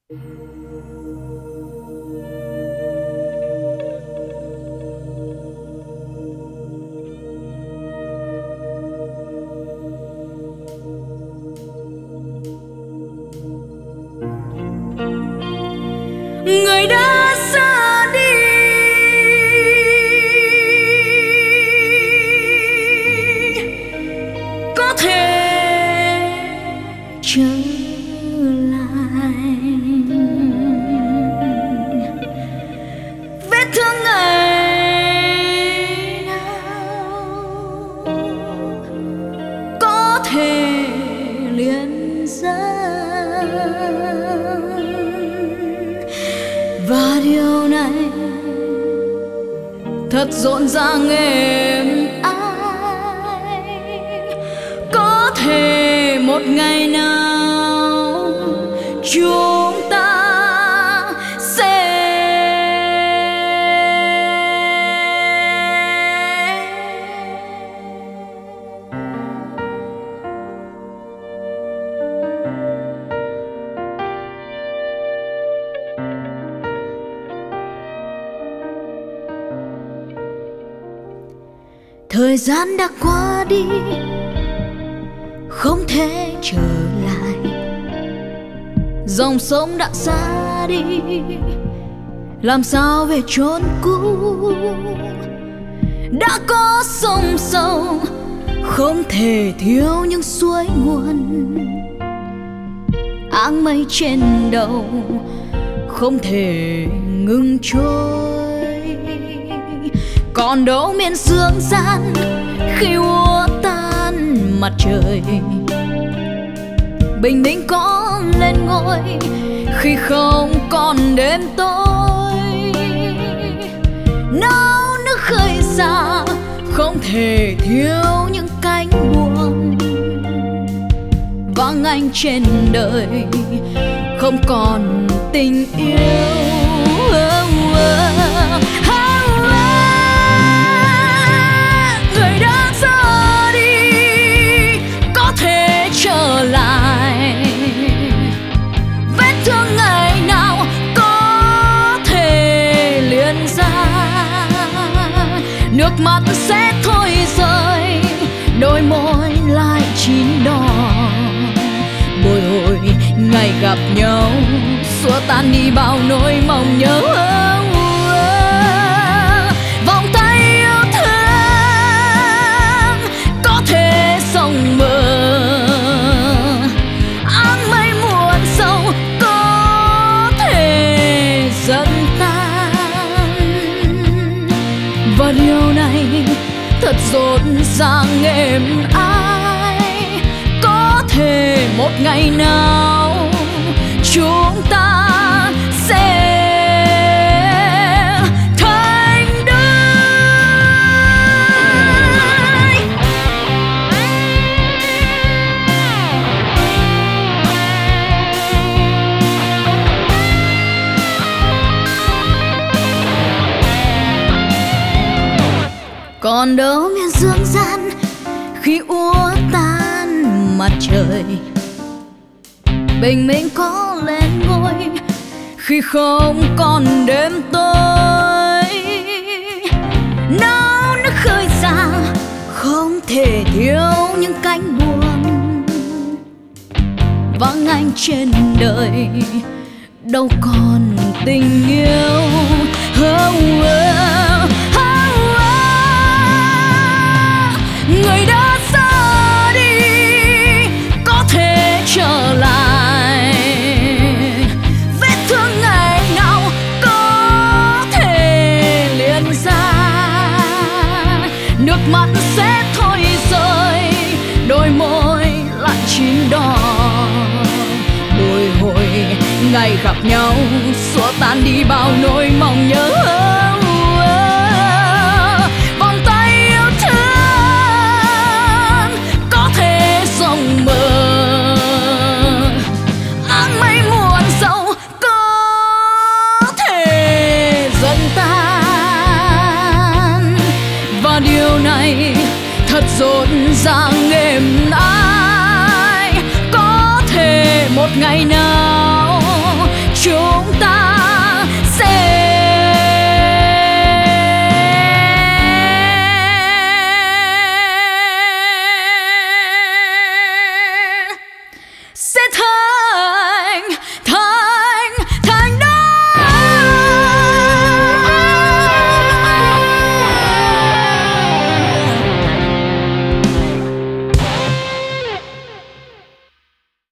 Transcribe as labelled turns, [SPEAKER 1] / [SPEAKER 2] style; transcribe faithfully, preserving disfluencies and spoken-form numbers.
[SPEAKER 1] Người đã ra đi, có thể trở lại. Vết thương ngày nào có thể liền dáng, và điều này thật rộn ràng êm ái. Có thể một ngày nào chúng ta sẽ thời gian đã qua đi, không thể trở lại. Dòng sông đã xa đi, làm sao về chốn cũ. Đã có sông sâu, không thể thiếu những suối nguồn. Áng mây trên đầu, không thể ngừng trôi. Còn đâu miền dương gian khi úa tan mặt trời. Bình minh có lên ngôi khi không còn đêm tối. Náo nước khơi xa, không thể thiếu những cánh buồm. Vắng anh trên đời, không còn tình yêu. Người đã ra đi, có thể trở lại. Vết thương ngày nào có thể liền ra. Nước mắt sẽ thôi rơi, đôi môi lại chín đỏ. Bồi hồi ngày gặp nhau, xua tan đi bao nỗi mong nhớ. Vòng tay yêu thương có thể sông mờ. Áng mây muôn sâu có thể dần tan. Và điều này thật rộn ràng êm ái. Có thể một ngày nào chúng ta sẽ thành đôi. Còn đâu miền dương gian khi úa tan mặt trời. Bình minh có lên ngôi khi không còn đêm tối. Náo nước khơi xa, không thể thiếu những cánh buồm. Vắng anh trên đời, đâu còn tình yêu. Oh, oh, oh, oh. Người đã ra đi, có thể trở lại. Vết thương ngày nào có thể liền ra. Nước mắt sẽ thôi rơi, đôi môi lại chín đỏ. Bồi hồi ngày gặp nhau, xua tan đi bao nỗi mong nhớ. Vòng tay yêu thương có thể sông mờ. Áng mây muôn sâu có thể dần tan. Và điều này thật rộn ràng êm ái. Có thể một ngày nào